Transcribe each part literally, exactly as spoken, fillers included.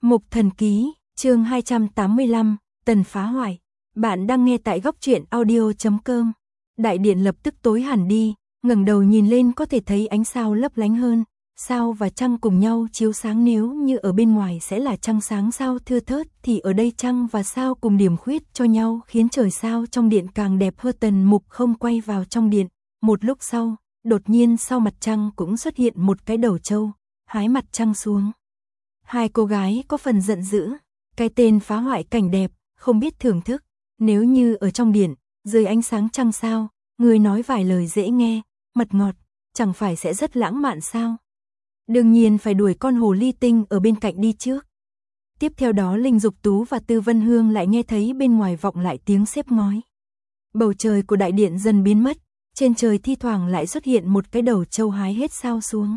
Mục Thần Ký, chương hai trăm tám mươi lăm, Tần phá hoại. Bạn đang nghe tại góc truyện audio chấm com. Đại điện lập tức tối hẳn đi, ngẩng đầu nhìn lên có thể thấy ánh sao lấp lánh hơn, sao và trăng cùng nhau chiếu sáng, nếu như ở bên ngoài sẽ là trăng sáng sao thưa thớt thì ở đây trăng và sao cùng điểm khuyết cho nhau khiến trời sao trong điện càng đẹp hơn. Tần Mục không quay vào trong điện, một lúc sau, đột nhiên sau mặt trăng cũng xuất hiện một cái đầu trâu, hái mặt trăng xuống. Hai cô gái có phần giận dữ, cái tên phá hoại cảnh đẹp, không biết thưởng thức, nếu như ở trong điện, dưới ánh sáng trăng sao, người nói vài lời dễ nghe, mật ngọt, chẳng phải sẽ rất lãng mạn sao? Đương nhiên phải đuổi con hồ ly tinh ở bên cạnh đi trước. Tiếp theo đó Linh Dục Tú và Tư Vân Hương lại nghe thấy bên ngoài vọng lại tiếng xếp ngói. Bầu trời của đại điện dần biến mất, trên trời thi thoảng lại xuất hiện một cái đầu trâu hái hết sao xuống.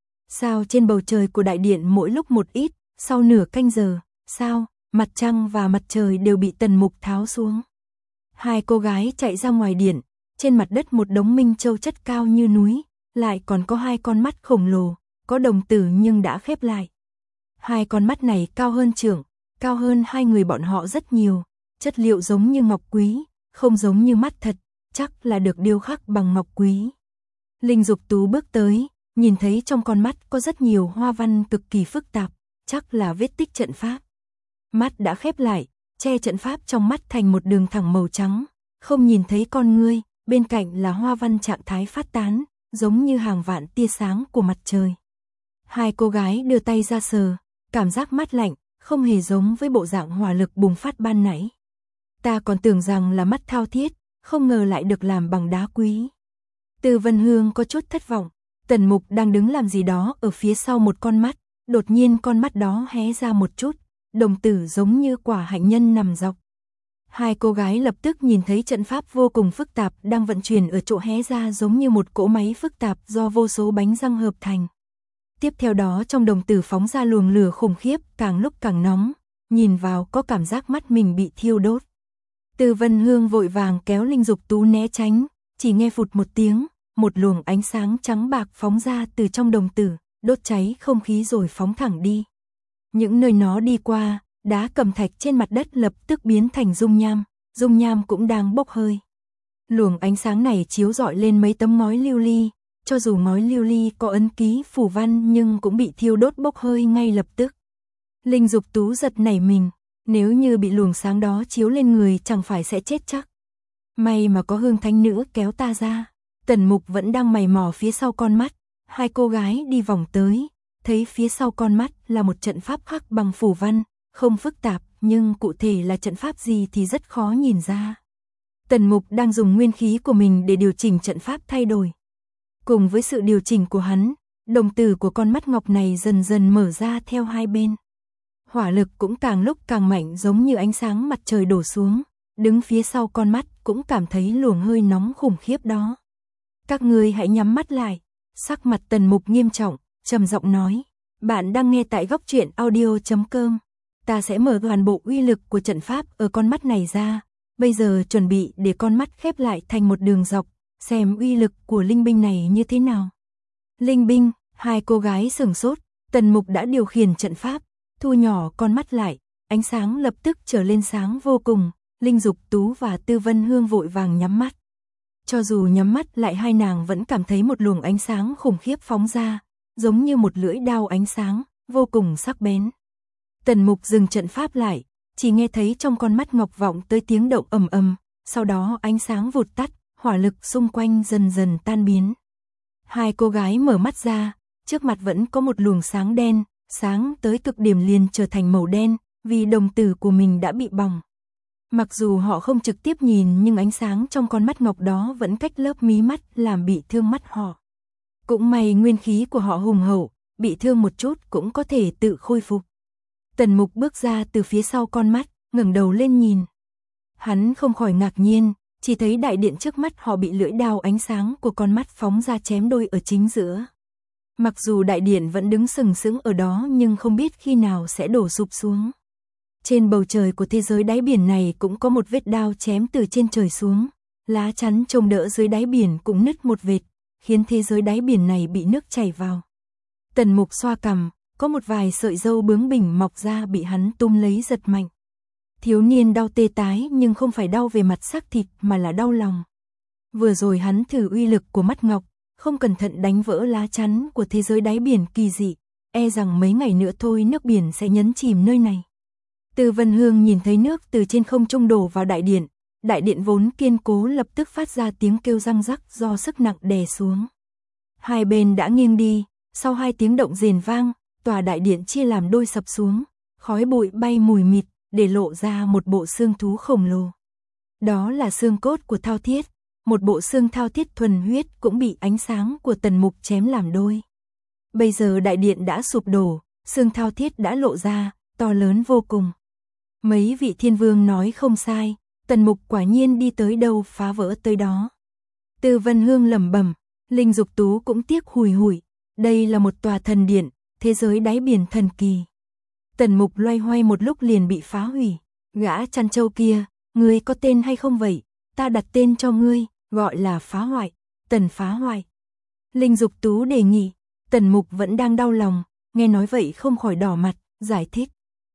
Sao trên bầu trời của đại điện mỗi lúc một ít, sau nửa canh giờ, sao, mặt trăng và mặt trời đều bị Tần Mục tháo xuống. Hai cô gái chạy ra ngoài điện, trên mặt đất một đống minh châu chất cao như núi, lại còn có hai con mắt khổng lồ, có đồng tử nhưng đã khép lại. Hai con mắt này cao hơn trưởng, cao hơn hai người bọn họ rất nhiều, chất liệu giống như ngọc quý, không giống như mắt thật, chắc là được điêu khắc bằng ngọc quý. Linh Dục Tú bước tới, nhìn thấy trong con mắt có rất nhiều hoa văn cực kỳ phức tạp, chắc là vết tích trận pháp. Mắt đã khép lại, che trận pháp trong mắt thành một đường thẳng màu trắng, không nhìn thấy con ngươi, bên cạnh là hoa văn trạng thái phát tán, giống như hàng vạn tia sáng của mặt trời. Hai cô gái đưa tay ra sờ, cảm giác mát lạnh, không hề giống với bộ dạng hỏa lực bùng phát ban nãy. Ta còn tưởng rằng là mắt thao thiết, không ngờ lại được làm bằng đá quý. Từ Vân Hương có chút thất vọng, Tần Mục đang đứng làm gì đó ở phía sau một con mắt, đột nhiên con mắt đó hé ra một chút, đồng tử giống như quả hạnh nhân nằm dọc. Hai cô gái lập tức nhìn thấy trận pháp vô cùng phức tạp đang vận chuyển ở chỗ hé ra, giống như một cỗ máy phức tạp do vô số bánh răng hợp thành. Tiếp theo đó trong đồng tử phóng ra luồng lửa khủng khiếp, càng lúc càng nóng, nhìn vào có cảm giác mắt mình bị thiêu đốt. Từ Vân Hương vội vàng kéo Linh Dục Tú né tránh, chỉ nghe phụt một tiếng, một luồng ánh sáng trắng bạc phóng ra từ trong đồng tử, đốt cháy không khí rồi phóng thẳng đi. Những nơi nó đi qua, đá cẩm thạch trên mặt đất lập tức biến thành dung nham, dung nham cũng đang bốc hơi. Luồng ánh sáng này chiếu rọi lên mấy tấm ngói lưu ly, cho dù ngói lưu ly có ấn ký phù văn nhưng cũng bị thiêu đốt bốc hơi ngay lập tức. Linh Dục Tú giật nảy mình, nếu như bị luồng sáng đó chiếu lên người chẳng phải sẽ chết chắc. May mà có Hương Thánh Nữ kéo ta ra. Tần Mục vẫn đang mày mò phía sau con mắt, hai cô gái đi vòng tới, thấy phía sau con mắt là một trận pháp khắc bằng phù văn, không phức tạp, nhưng cụ thể là trận pháp gì thì rất khó nhìn ra. Tần Mục đang dùng nguyên khí của mình để điều chỉnh trận pháp thay đổi. Cùng với sự điều chỉnh của hắn, đồng tử của con mắt ngọc này dần dần mở ra theo hai bên. Hỏa lực cũng càng lúc càng mạnh, giống như ánh sáng mặt trời đổ xuống, đứng phía sau con mắt cũng cảm thấy luồng hơi nóng khủng khiếp đó. Các ngươi hãy nhắm mắt lại. Sắc mặt Tần Mục nghiêm trọng, trầm giọng nói, bạn đang nghe tại góc truyện audio chấm com. Ta sẽ mở toàn bộ uy lực của trận pháp ở con mắt này ra, bây giờ chuẩn bị để con mắt khép lại thành một đường dọc, xem uy lực của linh binh này như thế nào. Linh binh, hai cô gái sửng sốt, Tần Mục đã điều khiển trận pháp, thu nhỏ con mắt lại, ánh sáng lập tức trở lên sáng vô cùng, Linh Dục Tú và Tư Vân Hương vội vàng nhắm mắt. Cho dù nhắm mắt lại hai nàng vẫn cảm thấy một luồng ánh sáng khủng khiếp phóng ra, giống như một lưỡi đao ánh sáng, vô cùng sắc bén. Tần Mục dừng trận pháp lại, chỉ nghe thấy trong con mắt ngọc vọng tới tiếng động ầm ầm, sau đó ánh sáng vụt tắt, hỏa lực xung quanh dần dần tan biến. Hai cô gái mở mắt ra, trước mặt vẫn có một luồng sáng đen, sáng tới cực điểm liền trở thành màu đen, vì đồng tử của mình đã bị bỏng. Mặc dù họ không trực tiếp nhìn nhưng ánh sáng trong con mắt ngọc đó vẫn cách lớp mí mắt làm bị thương mắt họ. Cũng may nguyên khí của họ hùng hậu, bị thương một chút cũng có thể tự khôi phục. Tần Mục bước ra từ phía sau con mắt, ngẩng đầu lên nhìn. Hắn không khỏi ngạc nhiên, chỉ thấy đại điện trước mắt họ bị lưỡi đao ánh sáng của con mắt phóng ra chém đôi ở chính giữa. Mặc dù đại điện vẫn đứng sừng sững ở đó nhưng không biết khi nào sẽ đổ sụp xuống. Trên bầu trời của thế giới đáy biển này cũng có một vết đao chém từ trên trời xuống, lá chắn trông đỡ dưới đáy biển cũng nứt một vệt, khiến thế giới đáy biển này bị nước chảy vào. Tần Mục xoa cằm, có một vài sợi râu bướng bỉnh mọc ra bị hắn túm lấy giật mạnh. Thiếu niên đau tê tái nhưng không phải đau về mặt xác thịt mà là đau lòng. Vừa rồi hắn thử uy lực của mắt ngọc, không cẩn thận đánh vỡ lá chắn của thế giới đáy biển kỳ dị, e rằng mấy ngày nữa thôi nước biển sẽ nhấn chìm nơi này. Từ Vân Hương nhìn thấy nước từ trên không trung đổ vào đại điện, đại điện vốn kiên cố lập tức phát ra tiếng kêu răng rắc do sức nặng đè xuống. Hai bên đã nghiêng đi, sau hai tiếng động rền vang, tòa đại điện chia làm đôi sập xuống, khói bụi bay mù mịt, để lộ ra một bộ xương thú khổng lồ. Đó là xương cốt của Thao Thiết, một bộ xương Thao Thiết thuần huyết cũng bị ánh sáng của Tần Mục chém làm đôi. Bây giờ đại điện đã sụp đổ, xương Thao Thiết đã lộ ra, to lớn vô cùng. Mấy vị thiên vương nói không sai, Tần Mục quả nhiên đi tới đâu phá vỡ tới đó. Từ Vân Hương lẩm bẩm, Linh Dục Tú cũng tiếc hùi hùi, đây là một tòa thần điện, thế giới đáy biển thần kỳ. Tần Mục loay hoay một lúc liền bị phá hủy. Gã chăn trâu kia, ngươi có tên hay không vậy? Ta đặt tên cho ngươi, gọi là Phá Hoại, Tần Phá Hoại. Linh Dục Tú đề nghị, Tần Mục vẫn đang đau lòng, nghe nói vậy không khỏi đỏ mặt, giải thích.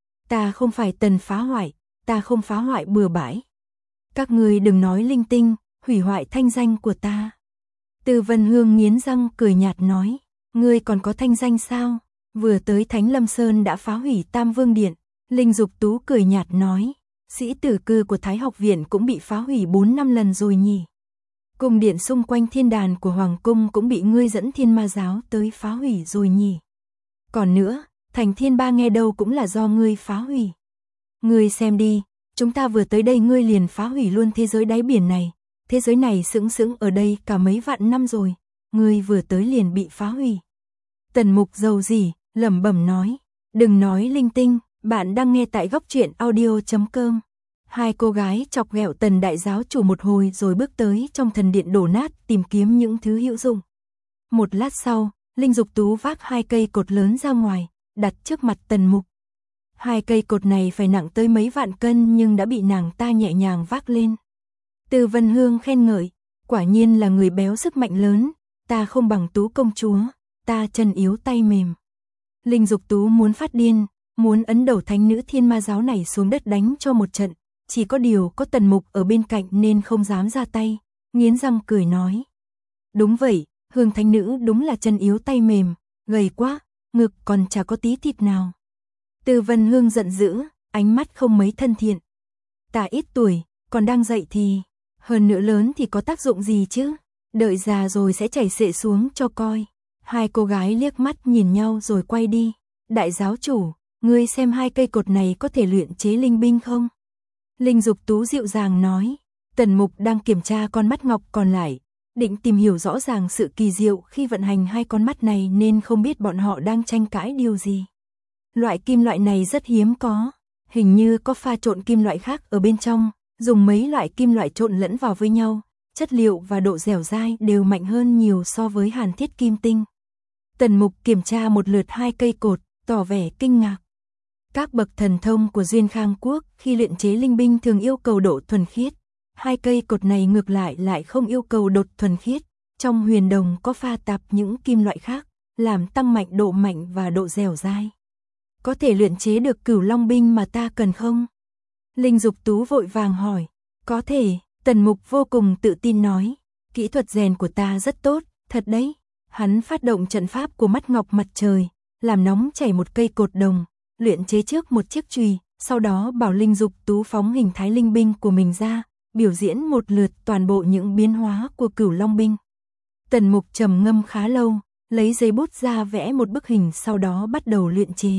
Ta không phải Tần Phá Hoại, ta không phá hoại bừa bãi. Các ngươi đừng nói linh tinh, hủy hoại thanh danh của ta. Từ Vân Hương nghiến răng cười nhạt nói, ngươi còn có thanh danh sao? Vừa tới Thánh Lâm Sơn đã phá hủy Tam Vương Điện. Linh Dục Tú cười nhạt nói, sĩ tử cư của Thái Học Viện cũng bị phá hủy bốn năm lần rồi nhỉ. Cung điện xung quanh thiên đàn của Hoàng Cung cũng bị ngươi dẫn Thiên Ma Giáo tới phá hủy rồi nhỉ. Còn nữa, Thành Thiên Ba nghe đâu cũng là do ngươi phá hủy. Ngươi xem đi, chúng ta vừa tới đây ngươi liền phá hủy luôn thế giới đáy biển này. Thế giới này sững sững ở đây cả mấy vạn năm rồi, ngươi vừa tới liền bị phá hủy. Tần Mục dầu gì, lẩm bẩm nói, đừng nói linh tinh, bạn đang nghe tại góc truyện audio chấm com. Hai cô gái chọc ghẹo Tần đại giáo chủ một hồi rồi bước tới trong thần điện đổ nát tìm kiếm những thứ hữu dụng. Một lát sau, Linh Dục Tú vác hai cây cột lớn ra ngoài, đặt trước mặt Tần Mục. Hai cây cột này phải nặng tới mấy vạn cân nhưng đã bị nàng ta nhẹ nhàng vác lên. Từ Vân Hương khen ngợi, quả nhiên là người béo sức mạnh lớn, ta không bằng Tú công chúa, ta chân yếu tay mềm. Linh Dục Tú muốn phát điên, muốn ấn đầu thánh nữ Thiên Ma Giáo này xuống đất đánh cho một trận, chỉ có điều có Tần Mục ở bên cạnh nên không dám ra tay, nghiến răng cười nói. Đúng vậy, Hương thánh nữ đúng là chân yếu tay mềm, gầy quá, ngực còn chả có tí thịt nào. Từ Vân Hương giận dữ, ánh mắt không mấy thân thiện. Ta ít tuổi, còn đang dậy thì, hơn nữa lớn thì có tác dụng gì chứ, đợi già rồi sẽ chảy xệ xuống cho coi. Hai cô gái liếc mắt nhìn nhau rồi quay đi. Đại giáo chủ, ngươi xem hai cây cột này có thể luyện chế linh binh không? Linh Dục Tú dịu dàng nói. Tần Mục đang kiểm tra con mắt ngọc còn lại, định tìm hiểu rõ ràng sự kỳ diệu khi vận hành hai con mắt này nên không biết bọn họ đang tranh cãi điều gì. Loại kim loại này rất hiếm có, hình như có pha trộn kim loại khác ở bên trong, dùng mấy loại kim loại trộn lẫn vào với nhau, chất liệu và độ dẻo dai đều mạnh hơn nhiều so với hàn thiết kim tinh. Tần Mục kiểm tra một lượt hai cây cột, tỏ vẻ kinh ngạc. Các bậc thần thông của Duyên Khang Quốc khi luyện chế linh binh thường yêu cầu độ thuần khiết. Hai cây cột này ngược lại lại không yêu cầu độ thuần khiết. Trong huyền đồng có pha tạp những kim loại khác, làm tăng mạnh độ mạnh và độ dẻo dai. Có thể luyện chế được Cửu Long binh mà ta cần không? Linh Dục Tú vội vàng hỏi. Có thể, Tần Mục vô cùng tự tin nói. Kỹ thuật rèn của ta rất tốt, thật đấy. Hắn phát động trận pháp của mắt ngọc mặt trời, làm nóng chảy một cây cột đồng, luyện chế trước một chiếc chùy, sau đó bảo Linh Dục Tú phóng hình thái linh binh của mình ra, biểu diễn một lượt toàn bộ những biến hóa của Cửu Long binh. Tần Mục trầm ngâm khá lâu, lấy giấy bút ra vẽ một bức hình sau đó bắt đầu luyện chế.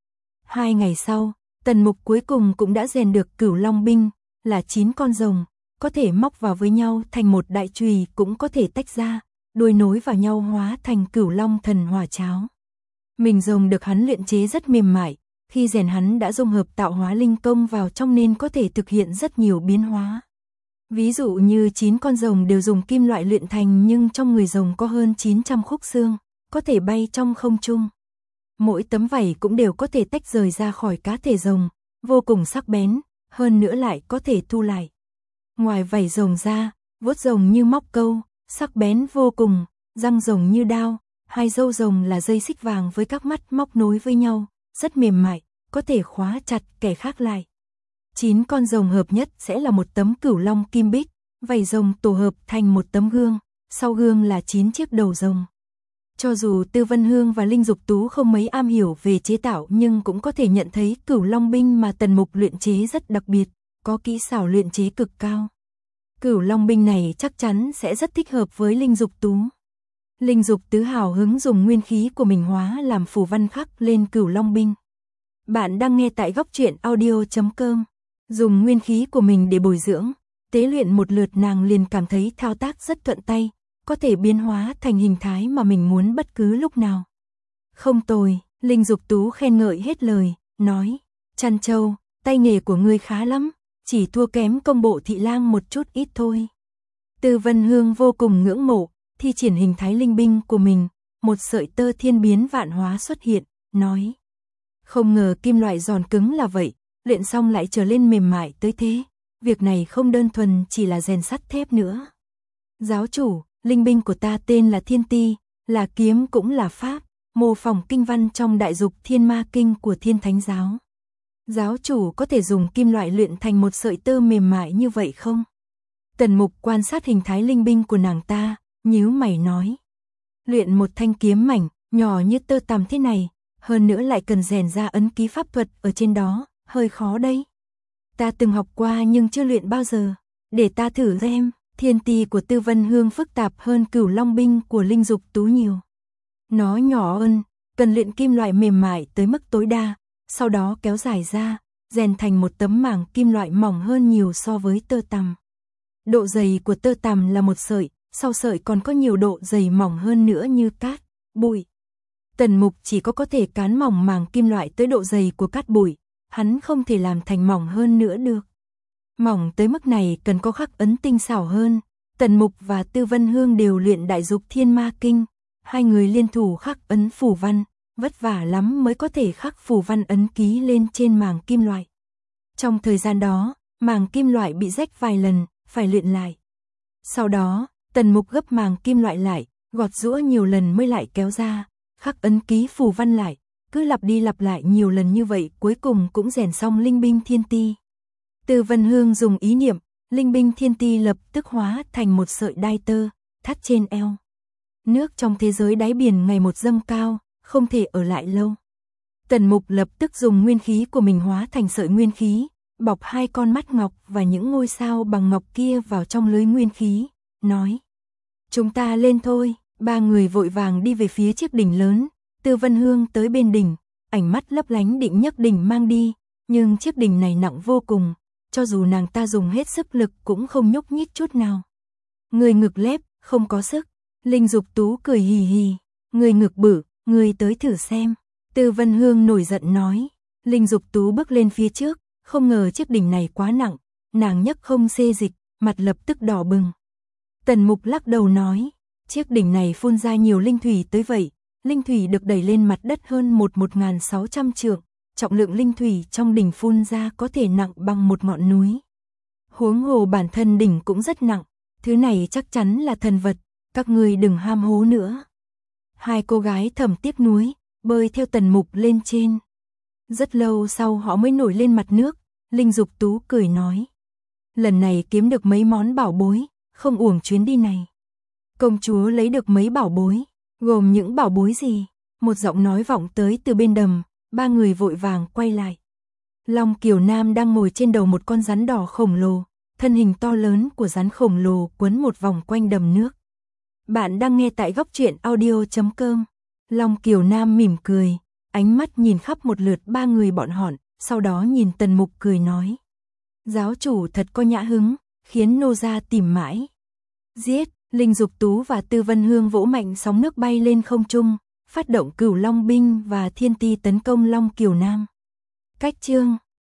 Hai ngày sau, Tần Mục cuối cùng cũng đã rèn được Cửu Long binh, là chín con rồng, có thể móc vào với nhau thành một đại chùy cũng có thể tách ra, đuôi nối vào nhau hóa thành Cửu Long thần hỏa cháo. Mình rồng được hắn luyện chế rất mềm mại, khi rèn hắn đã dung hợp tạo hóa linh công vào trong nên có thể thực hiện rất nhiều biến hóa. Ví dụ như chín con rồng đều dùng kim loại luyện thành nhưng trong người rồng có hơn chín trăm khúc xương, có thể bay trong không trung. Mỗi tấm vảy cũng đều có thể tách rời ra khỏi cá thể rồng, vô cùng sắc bén, hơn nữa lại có thể thu lại. Ngoài vảy rồng ra, vuốt rồng như móc câu, sắc bén vô cùng, răng rồng như đao, Hai râu rồng là dây xích vàng với các mắt móc nối với nhau, rất mềm mại, có thể khóa chặt kẻ khác lại. Chín con rồng hợp nhất sẽ là một tấm cửu long kim bích, vảy rồng tổ hợp thành một tấm gương, sau gương là chín chiếc đầu rồng. Cho dù Tư Vân Hương và Linh Dục Tú không mấy am hiểu về chế tạo nhưng cũng có thể nhận thấy cửu long binh mà Tần Mục luyện chế rất đặc biệt, có kỹ xảo luyện chế cực cao. Cửu long binh này chắc chắn sẽ rất thích hợp với Linh Dục Tú. Linh Dục Tứ hào hứng dùng nguyên khí của mình hóa làm phù văn khắc lên cửu long binh. Bạn đang nghe tại góc truyện audio chấm com. Dùng nguyên khí của mình để bồi dưỡng, tế luyện một lượt nàng liền cảm thấy thao tác rất thuận tay, có thể biến hóa thành hình thái mà mình muốn bất cứ lúc nào. Không tồi, Linh Dục Tú khen ngợi hết lời, nói, Trăn Châu, tay nghề của ngươi khá lắm, chỉ thua kém công bộ thị lang một chút ít thôi. Tư Vân Hương vô cùng ngưỡng mộ, thi triển hình thái linh binh của mình, một sợi tơ thiên biến vạn hóa xuất hiện, nói. Không ngờ kim loại giòn cứng là vậy, luyện xong lại trở lên mềm mại tới thế, việc này không đơn thuần chỉ là rèn sắt thép nữa. Giáo chủ, linh binh của ta tên là Thiên Ti, là kiếm cũng là pháp, mô phỏng kinh văn trong Đại Dục Thiên Ma Kinh của Thiên Thánh Giáo. Giáo chủ có thể dùng kim loại luyện thành một sợi tơ mềm mại như vậy không? Tần Mục quan sát hình thái linh binh của nàng ta, nhíu mày nói. Luyện một thanh kiếm mảnh, nhỏ như tơ tằm thế này, hơn nữa lại cần rèn ra ấn ký pháp thuật ở trên đó, hơi khó đấy. Ta từng học qua nhưng chưa luyện bao giờ, để ta thử xem. Thiên Ti của Tư Vân Hương phức tạp hơn cửu long binh của Linh Dục Tú nhiều. Nó nhỏ hơn, cần luyện kim loại mềm mại tới mức tối đa, sau đó kéo dài ra, rèn thành một tấm màng kim loại mỏng hơn nhiều so với tơ tằm. Độ dày của tơ tằm là một sợi, sau sợi còn có nhiều độ dày mỏng hơn nữa như cát, bụi. Tần Mục chỉ có có thể cán mỏng màng kim loại tới độ dày của cát bụi, hắn không thể làm thành mỏng hơn nữa được. Mỏng tới mức này cần có khắc ấn tinh xảo hơn. Tần Mục và Tư Vân Hương đều luyện Đại Dục Thiên Ma Kinh, hai người liên thủ khắc ấn phù văn, vất vả lắm mới có thể khắc phù văn ấn ký lên trên màng kim loại. Trong thời gian đó, màng kim loại bị rách vài lần, phải luyện lại. Sau đó, Tần Mục gấp màng kim loại lại, gọt giũa nhiều lần mới lại kéo ra, khắc ấn ký phù văn lại, cứ lặp đi lặp lại nhiều lần như vậy cuối cùng cũng rèn xong linh binh Thiên Ti. Tư Vân Hương dùng ý niệm, linh binh Thiên Ti lập tức hóa thành một sợi đai tơ, thắt trên eo. Nước trong thế giới đáy biển ngày một dâng cao, không thể ở lại lâu. Tần Mục lập tức dùng nguyên khí của mình hóa thành sợi nguyên khí, bọc hai con mắt ngọc và những ngôi sao bằng ngọc kia vào trong lưới nguyên khí, nói. Chúng ta lên thôi, ba người vội vàng đi về phía chiếc đỉnh lớn, Tư Vân Hương tới bên đỉnh, ánh mắt lấp lánh định nhấc đỉnh mang đi, nhưng chiếc đỉnh này nặng vô cùng, cho dù nàng ta dùng hết sức lực cũng không nhúc nhích chút nào. Người ngực lép, không có sức. Linh Dục Tú cười hì hì, người ngực bự, người tới thử xem. Tư Vân Hương nổi giận nói. Linh Dục Tú bước lên phía trước, không ngờ chiếc đỉnh này quá nặng, nàng nhấc không xê dịch, mặt lập tức đỏ bừng. Tần Mục lắc đầu nói, chiếc đỉnh này phun ra nhiều linh thủy tới vậy, linh thủy được đẩy lên mặt đất hơn một một nghìn sáu trăm trượng, trọng lượng linh thủy trong đỉnh phun ra có thể nặng bằng một ngọn núi. Huống hồ bản thân đỉnh cũng rất nặng, thứ này chắc chắn là thần vật, các ngươi đừng ham hố nữa. Hai cô gái thầm tiếc nuối, bơi theo Tần Mục lên trên. Rất lâu sau họ mới nổi lên mặt nước, Linh Dục Tú cười nói. Lần này kiếm được mấy món bảo bối, không uổng chuyến đi này. Công chúa lấy được mấy bảo bối, gồm những bảo bối gì? Một giọng nói vọng tới từ bên đầm, ba người vội vàng quay lại. Long Kiều Nam đang ngồi trên đầu một con rắn đỏ khổng lồ, thân hình to lớn của rắn khổng lồ quấn một vòng quanh đầm nước. Bạn đang nghe tại góc truyện audio chấm com. Long Kiều Nam mỉm cười, ánh mắt nhìn khắp một lượt ba người bọn họ, sau đó nhìn Tần Mục cười nói. Giáo chủ thật có nhã hứng, khiến nô gia tìm mãi. Giết, Linh Dục Tú và Tư Vân Hương vỗ mạnh sóng nước bay lên không trung, phát động Cửu Long binh và Thiên Ti tấn công Long Kiều Nam. Cách chương